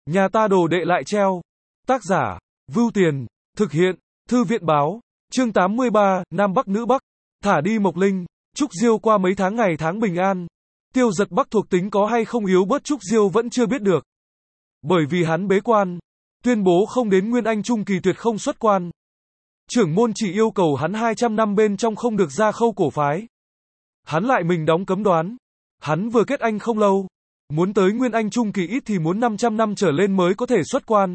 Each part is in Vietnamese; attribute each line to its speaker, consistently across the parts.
Speaker 1: Nhà ta đồ đệ lại treo. Tác giả, Vưu Tiền, thực hiện, Thư viện báo, chương 83, Nam Bắc nữ Bắc, thả đi Mộc Linh, Trúc Diêu qua mấy tháng ngày tháng bình an. Tiêu Giật Bắc thuộc tính có hay không yếu bớt Trúc Diêu vẫn chưa biết được. Bởi vì hắn bế quan, tuyên bố không đến Nguyên Anh Trung kỳ tuyệt không xuất quan. Trưởng môn chỉ yêu cầu hắn 200 năm bên trong không được ra Khâu cổ phái. Hắn lại mình đóng cấm đoán. Hắn vừa kết anh không lâu. Muốn tới Nguyên Anh Trung kỳ ít thì muốn 500 năm trở lên mới có thể xuất quan.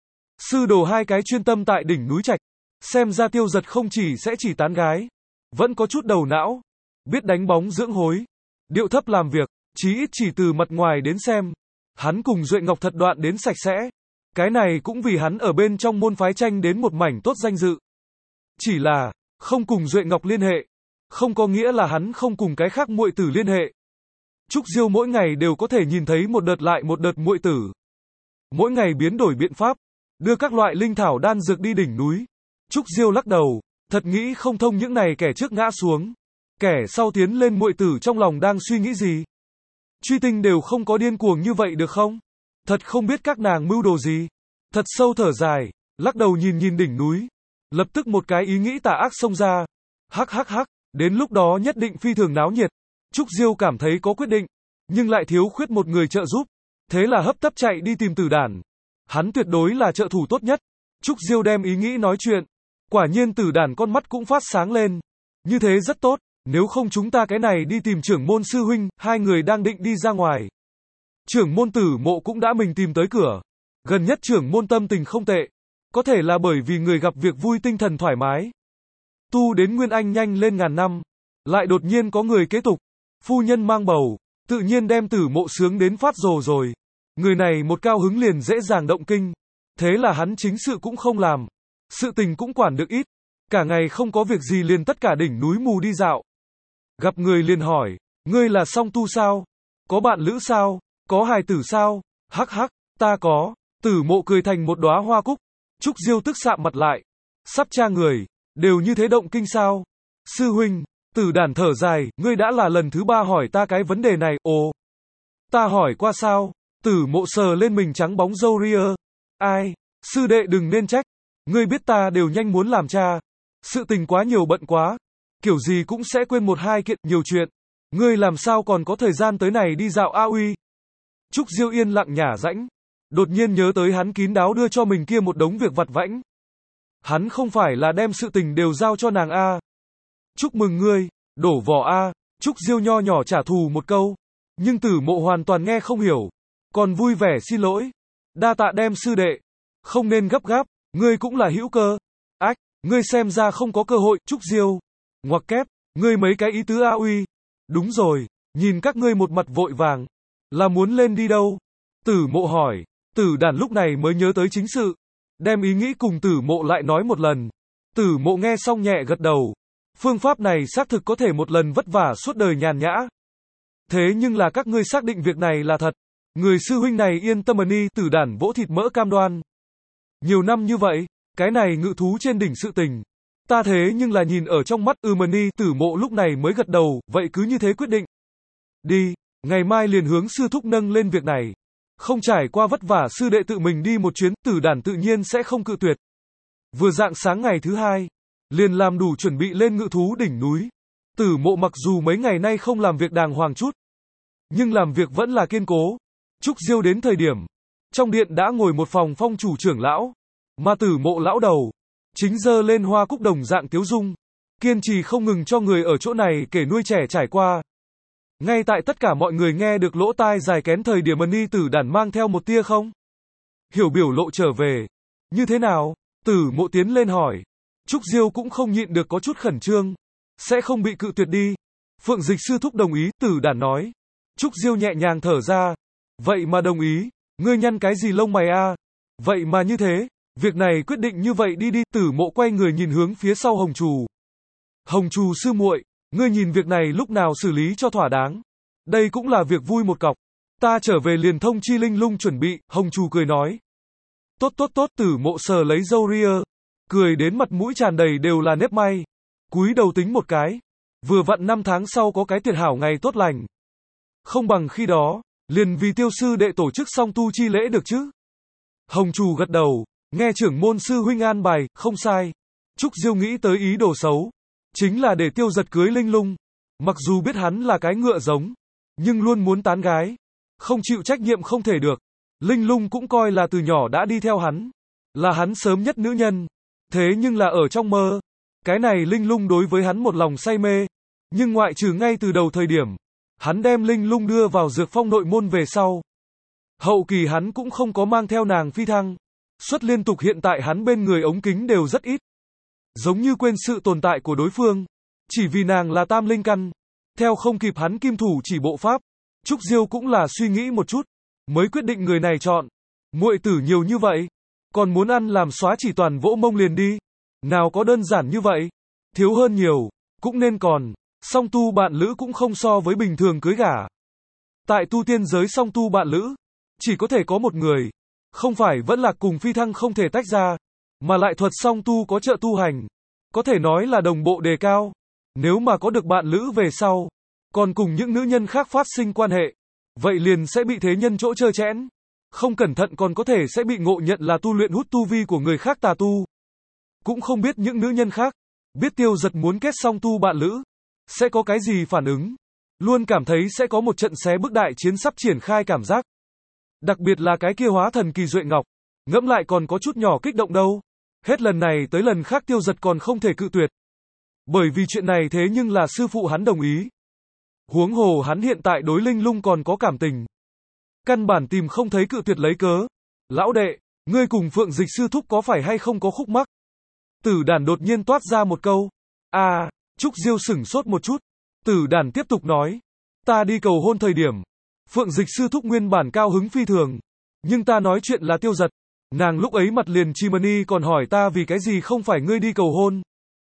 Speaker 1: Sư đồ hai cái chuyên tâm tại đỉnh núi Trạch. Xem ra Tiêu Giật không chỉ tán gái. Vẫn có chút đầu não. Biết đánh bóng dưỡng hối. Điệu thấp làm việc. Chí ít chỉ từ mặt ngoài đến xem. Hắn cùng Duệ Ngọc thật đoạn đến sạch sẽ. Cái này cũng vì hắn ở bên trong môn phái tranh đến một mảnh tốt danh dự. Chỉ là, không cùng Duệ Ngọc liên hệ. Không có nghĩa là hắn không cùng cái khác muội tử liên hệ. Trúc Diêu mỗi ngày đều có thể nhìn thấy một đợt lại một đợt muội tử. Mỗi ngày biến đổi biện pháp, đưa các loại linh thảo đan dược đi đỉnh núi. Trúc Diêu lắc đầu, thật nghĩ không thông những này kẻ trước ngã xuống. Kẻ sau tiến lên muội tử trong lòng đang suy nghĩ gì. Truy Tinh đều không có điên cuồng như vậy được không? Thật không biết các nàng mưu đồ gì. Thật sâu thở dài, lắc đầu nhìn đỉnh núi. Lập tức một cái ý nghĩ tà ác xông ra. Hắc, đến lúc đó nhất định phi thường náo nhiệt. Trúc Diêu cảm thấy có quyết định, nhưng lại thiếu khuyết một người trợ giúp. Thế là hấp tấp chạy đi tìm Tử Đản. Hắn tuyệt đối là trợ thủ tốt nhất. Trúc Diêu đem ý nghĩ nói chuyện. Quả nhiên Tử Đản con mắt cũng phát sáng lên. Như thế rất tốt, nếu không chúng ta cái này đi tìm trưởng môn sư huynh, hai người đang định đi ra ngoài. Trưởng môn Tử Mộ cũng đã mình tìm tới cửa. Gần nhất trưởng môn tâm tình không tệ. Có thể là bởi vì người gặp việc vui tinh thần thoải mái. Tu đến Nguyên Anh nhanh lên ngàn năm. Lại đột nhiên có người kế tục. Phu nhân mang bầu. Tự nhiên đem Tử Mộ sướng đến phát rồ rồi. Người này một cao hứng liền dễ dàng động kinh. Thế là hắn chính sự cũng không làm. Sự tình cũng quản được ít. Cả ngày không có việc gì liền tất cả đỉnh núi mù đi dạo. Gặp người liền hỏi. Ngươi là song tu sao? Có bạn lữ sao? Có hài tử sao? Hắc, ta có. Tử Mộ cười thành một đóa hoa cúc. Trúc Diêu tức sạm mặt lại. Sắp tra người. Đều như thế động kinh sao? Sư huynh. Tử Đản thở dài. Ngươi đã là lần thứ 3 hỏi ta cái vấn đề này. Ồ. Ta hỏi qua sao? Tử Mộ sờ lên mình trắng bóng râu ria. Ai? Sư đệ đừng nên trách. Ngươi biết ta đều nhanh muốn làm cha. Sự tình quá nhiều bận quá. Kiểu gì cũng sẽ quên một hai kiện nhiều chuyện. Ngươi làm sao còn có thời gian tới này đi dạo A Uy? Trúc Diêu yên lặng nhả rãnh. Đột nhiên nhớ tới hắn kín đáo đưa cho mình kia một đống việc vặt vãnh. Hắn không phải là đem sự tình đều giao cho nàng A. Chúc mừng ngươi, đổ vỏ A. Trúc Diêu nho nhỏ trả thù một câu. Nhưng Tử Mộ hoàn toàn nghe không hiểu. Còn vui vẻ xin lỗi. Đa tạ đem sư đệ. Không nên gấp gáp, ngươi cũng là hữu cơ. Ách, ngươi xem ra không có cơ hội. Trúc Diêu. Ngoặc kép, ngươi mấy cái ý tứ A Uy. Đúng rồi, nhìn các ngươi một mặt vội vàng. Là muốn lên đi đâu? Tử Mộ hỏi. Tử Đản lúc này mới nhớ tới chính sự. Đem ý nghĩ cùng Tử Mộ lại nói một lần. Tử Mộ nghe xong nhẹ gật đầu. Phương pháp này xác thực có thể một lần vất vả suốt đời nhàn nhã. Thế nhưng là các ngươi xác định việc này là thật. Người sư huynh này yên tâm đi. Tử Đản vỗ thịt mỡ cam đoan. Nhiều năm như vậy, cái này ngự thú trên đỉnh sự tình. Ta thế nhưng là nhìn ở trong mắt đi. Tử Mộ lúc này mới gật đầu. Vậy cứ như thế quyết định. Đi, ngày mai liền hướng sư thúc nâng lên việc này. Không trải qua vất vả sư đệ tự mình đi một chuyến, Tử Đản tự nhiên sẽ không cự tuyệt. Vừa rạng sáng ngày thứ 2, liền làm đủ chuẩn bị lên ngự thú đỉnh núi. Tử Mộ mặc dù mấy ngày nay không làm việc đàng hoàng chút, nhưng làm việc vẫn là kiên cố. Trúc Diêu đến thời điểm, trong điện đã ngồi một phòng phong chủ trưởng lão, mà Tử Mộ lão đầu, chính giơ lên hoa cúc đồng dạng tiếu dung, kiên trì không ngừng cho người ở chỗ này kể nuôi trẻ trải qua. Ngay tại tất cả mọi người nghe được lỗ tai dài kén thời điểm Tử Đản mang theo một tia không hiểu biểu lộ trở về. Như thế nào? Tử Mộ tiến lên hỏi. Trúc Diêu cũng không nhịn được có chút khẩn trương. Sẽ không bị cự tuyệt đi. Phượng Dịch sư thúc đồng ý, Tử Đản nói. Trúc Diêu nhẹ nhàng thở ra. Vậy mà đồng ý, ngươi nhăn cái gì lông mày a? Vậy mà như thế, việc này quyết định như vậy đi. Tử Mộ quay người nhìn hướng phía sau Hồng Trù. Hồng Trù sư muội, ngươi nhìn việc này lúc nào xử lý cho thỏa đáng. Đây cũng là việc vui một cọc. Ta trở về liền thông chi Linh Lung chuẩn bị. Hồng Trù cười nói. Tốt. Tử Mộ sờ lấy râu ria, cười đến mặt mũi tràn đầy đều là nếp may. Cúi đầu tính một cái. Vừa vặn 5 tháng sau có cái tuyệt hảo ngày tốt lành. Không bằng khi đó, liền vì Tiêu sư đệ tổ chức song tu chi lễ được chứ. Hồng Trù gật đầu, nghe trưởng môn sư huynh an bài, không sai. Trúc Diêu nghĩ tới ý đồ xấu, chính là để Tiêu Giật cưới Linh Lung. Mặc dù biết hắn là cái ngựa giống, nhưng luôn muốn tán gái, không chịu trách nhiệm không thể được. Linh Lung cũng coi là từ nhỏ đã đi theo hắn, là hắn sớm nhất nữ nhân. Thế nhưng là ở trong mơ, cái này Linh Lung đối với hắn một lòng say mê, nhưng ngoại trừ ngay từ đầu thời điểm, hắn đem Linh Lung đưa vào Dược Phong nội môn về sau. Hậu kỳ hắn cũng không có mang theo nàng phi thăng, suất liên tục hiện tại hắn bên người ống kính đều rất ít. Giống như quên sự tồn tại của đối phương, chỉ vì nàng là tam linh căn, theo không kịp hắn kim thủ chỉ bộ pháp. Trúc Diêu cũng là suy nghĩ một chút, mới quyết định người này chọn. Muội tử nhiều như vậy, còn muốn ăn làm xóa chỉ toàn vỗ mông liền đi. Nào có đơn giản như vậy, thiếu hơn nhiều, cũng nên còn. Song tu bạn lữ cũng không so với bình thường cưới gả. Tại tu tiên giới song tu bạn lữ, chỉ có thể có một người, không phải vẫn là cùng phi thăng không thể tách ra, mà lại thuật song tu có trợ tu hành, có thể nói là đồng bộ đề cao. Nếu mà có được bạn lữ về sau, còn cùng những nữ nhân khác phát sinh quan hệ, vậy liền sẽ bị thế nhân chỗ trơ trẽn, không cẩn thận còn có thể sẽ bị ngộ nhận là tu luyện hút tu vi của người khác tà tu. Cũng không biết những nữ nhân khác, biết Tiêu Giật muốn kết song tu bạn lữ, sẽ có cái gì phản ứng. Luôn cảm thấy sẽ có một trận xé bước đại chiến sắp triển khai cảm giác. Đặc biệt là cái kia hóa thần kỳ Duệ Ngọc, ngẫm lại còn có chút nhỏ kích động đâu. Hết lần này tới lần khác Tiêu Giật còn không thể cự tuyệt. Bởi vì chuyện này thế nhưng là sư phụ hắn đồng ý. Huống hồ hắn hiện tại đối Linh Lung còn có cảm tình. Căn bản tìm không thấy cự tuyệt lấy cớ. Lão đệ, ngươi cùng Phượng Dịch sư thúc có phải hay không có khúc mắc? Tử Đàn đột nhiên toát ra một câu. Trúc Diêu sửng sốt một chút. Tử Đàn tiếp tục nói. Ta đi cầu hôn thời điểm, Phượng Dịch sư thúc nguyên bản cao hứng phi thường. Nhưng ta nói chuyện là Tiêu Giật. Nàng lúc ấy mặt liền chimani còn hỏi ta vì cái gì không phải ngươi đi cầu hôn.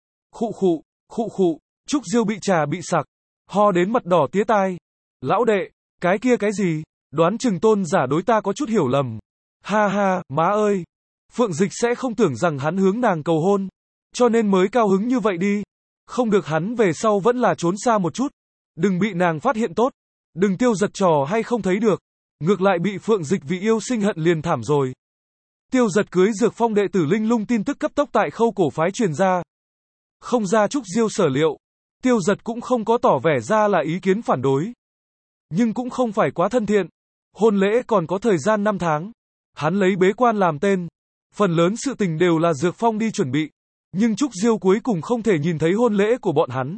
Speaker 1: Khụ khụ, Trúc Diêu bị trà bị sặc, ho đến mặt đỏ tía tai. Lão đệ, cái kia cái gì, đoán chừng Tôn giả đối ta có chút hiểu lầm. Ha ha, má ơi. Phượng Dịch sẽ không tưởng rằng hắn hướng nàng cầu hôn, cho nên mới cao hứng như vậy đi. Không được hắn về sau vẫn là trốn xa một chút. Đừng bị nàng phát hiện tốt. Đừng Tiêu Giật trò hay không thấy được. Ngược lại bị Phượng Dịch vì yêu sinh hận liền thảm rồi. Tiêu Giật cưới Dược Phong đệ tử Linh Lung tin tức cấp tốc tại Khâu cổ phái truyền ra. Không ra Trúc Diêu sở liệu, Tiêu Giật cũng không có tỏ vẻ ra là ý kiến phản đối. Nhưng cũng không phải quá thân thiện. Hôn lễ còn có thời gian 5 tháng. Hắn lấy bế quan làm tên. Phần lớn sự tình đều là Dược Phong đi chuẩn bị. Nhưng Trúc Diêu cuối cùng không thể nhìn thấy hôn lễ của bọn hắn.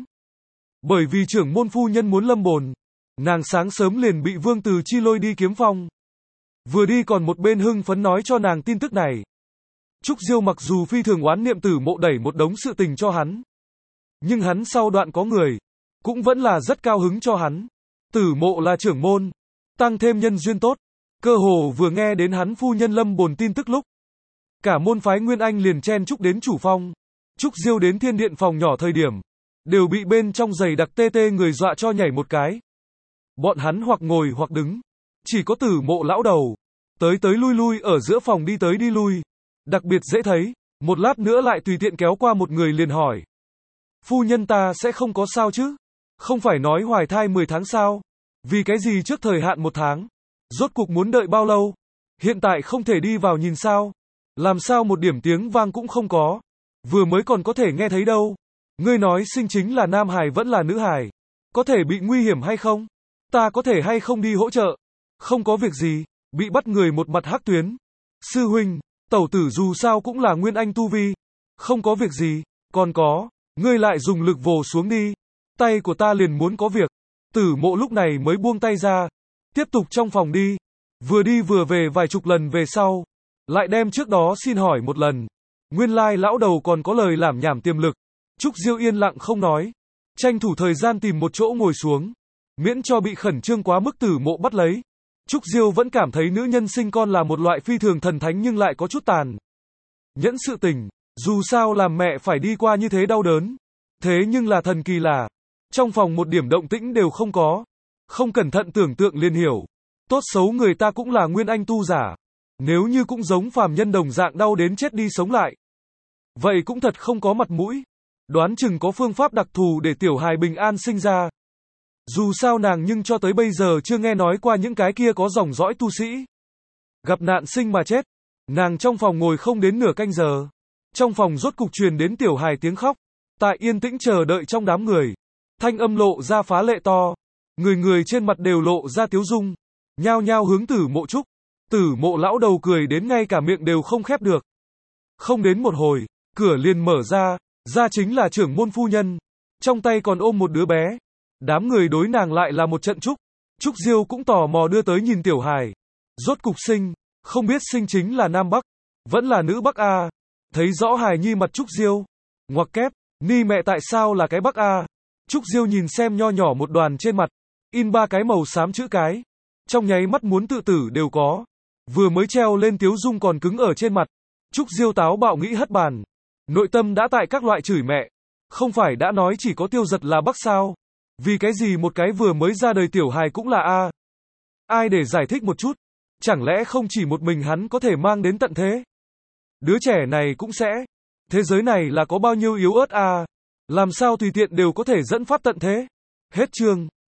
Speaker 1: Bởi vì trưởng môn phu nhân muốn lâm bồn. Nàng sáng sớm liền bị Vương Từ Chi lôi đi Kiếm Phong. Vừa đi còn một bên hưng phấn nói cho nàng tin tức này. Trúc Diêu mặc dù phi thường oán niệm Tử Mộ đẩy một đống sự tình cho hắn. Nhưng hắn sau đoạn có người, cũng vẫn là rất cao hứng cho hắn. Tử Mộ là trưởng môn, tăng thêm nhân duyên tốt. Cơ hồ vừa nghe đến hắn phu nhân lâm bồn tin tức lúc, cả môn phái Nguyên Anh liền chen chúc đến chủ phong. Trúc Diêu đến thiên điện phòng nhỏ thời điểm, đều bị bên trong giày đặc tê tê người dọa cho nhảy một cái. Bọn hắn hoặc ngồi hoặc đứng, chỉ có Tử Mộ lão đầu, tới tới lui lui ở giữa phòng đi tới đi lui. Đặc biệt dễ thấy, một lát nữa lại tùy tiện kéo qua một người liền hỏi. Phu nhân ta sẽ không có sao chứ? Không phải nói hoài thai 10 tháng sao? Vì cái gì trước thời hạn 1 tháng? Rốt cuộc muốn đợi bao lâu? Hiện tại không thể đi vào nhìn sao? Làm sao một điểm tiếng vang cũng không có? Vừa mới còn có thể nghe thấy đâu? Ngươi nói sinh chính là nam hài vẫn là nữ hài? Có thể bị nguy hiểm hay không? Ta có thể hay không đi hỗ trợ? Không có việc gì, bị bắt người một mặt hắc tuyến. Sư huynh, tẩu tử dù sao cũng là Nguyên Anh tu vi. Không có việc gì, còn có, ngươi lại dùng lực vồ xuống đi. Tay của ta liền muốn có việc. Tử Mộ lúc này mới buông tay ra. Tiếp tục trong phòng đi. Vừa đi vừa về vài chục lần về sau. Lại đem trước đó xin hỏi một lần. Nguyên lai lão đầu còn có lời lảm nhảm tiềm lực. Trúc Diêu yên lặng không nói. Tranh thủ thời gian tìm một chỗ ngồi xuống. Miễn cho bị khẩn trương quá mức Tử Mộ bắt lấy. Trúc Diêu vẫn cảm thấy nữ nhân sinh con là một loại phi thường thần thánh nhưng lại có chút tàn nhẫn sự tình. Dù sao làm mẹ phải đi qua như thế đau đớn. Thế nhưng là thần kỳ là, trong phòng một điểm động tĩnh đều không có. Không cẩn thận tưởng tượng liền hiểu. Tốt xấu người ta cũng là Nguyên Anh tu giả. Nếu như cũng giống phàm nhân đồng dạng đau đến chết đi sống lại, vậy cũng thật không có mặt mũi. Đoán chừng có phương pháp đặc thù để tiểu hài bình an sinh ra. Dù sao nàng nhưng cho tới bây giờ chưa nghe nói qua những cái kia có dòng dõi tu sĩ gặp nạn sinh mà chết. Nàng trong phòng ngồi không đến nửa canh giờ. Trong phòng rốt cục truyền đến Tiểu Hài tiếng khóc. Tại yên tĩnh chờ đợi trong đám người. Thanh âm lộ ra phá lệ to. Người người trên mặt đều lộ ra tiếu dung. Nhao nhao hướng Tử Mộ chúc. Tử Mộ lão đầu cười đến ngay cả miệng đều không khép được. Không đến một hồi, cửa liền mở ra chính là trưởng môn phu nhân. Trong tay còn ôm một đứa bé. Đám người đối nàng lại là một trận chúc. Trúc Diêu cũng tò mò đưa tới nhìn Tiểu Hài. Rốt cục sinh, không biết sinh chính là nam bắc, vẫn là nữ bắc a. Thấy rõ hài nhi mặt Trúc Diêu. Ngoặc kép, ni mẹ tại sao là cái bắc a? Trúc Diêu nhìn xem nho nhỏ một đoàn trên mặt, in 3 cái màu xám chữ cái. Trong nháy mắt muốn tự tử đều có. Vừa mới treo lên tiếu dung còn cứng ở trên mặt. Trúc Diêu táo bạo nghĩ hất bàn. Nội tâm đã tại các loại chửi mẹ. Không phải đã nói chỉ có Tiêu Giật là bắc sao? Vì cái gì một cái vừa mới ra đời tiểu hài cũng là a? Ai để giải thích một chút? Chẳng lẽ không chỉ một mình hắn có thể mang đến tận thế? Đứa trẻ này cũng sẽ. Thế giới này là có bao nhiêu yếu ớt a? Làm sao tùy tiện đều có thể dẫn phát tận thế? Hết chương.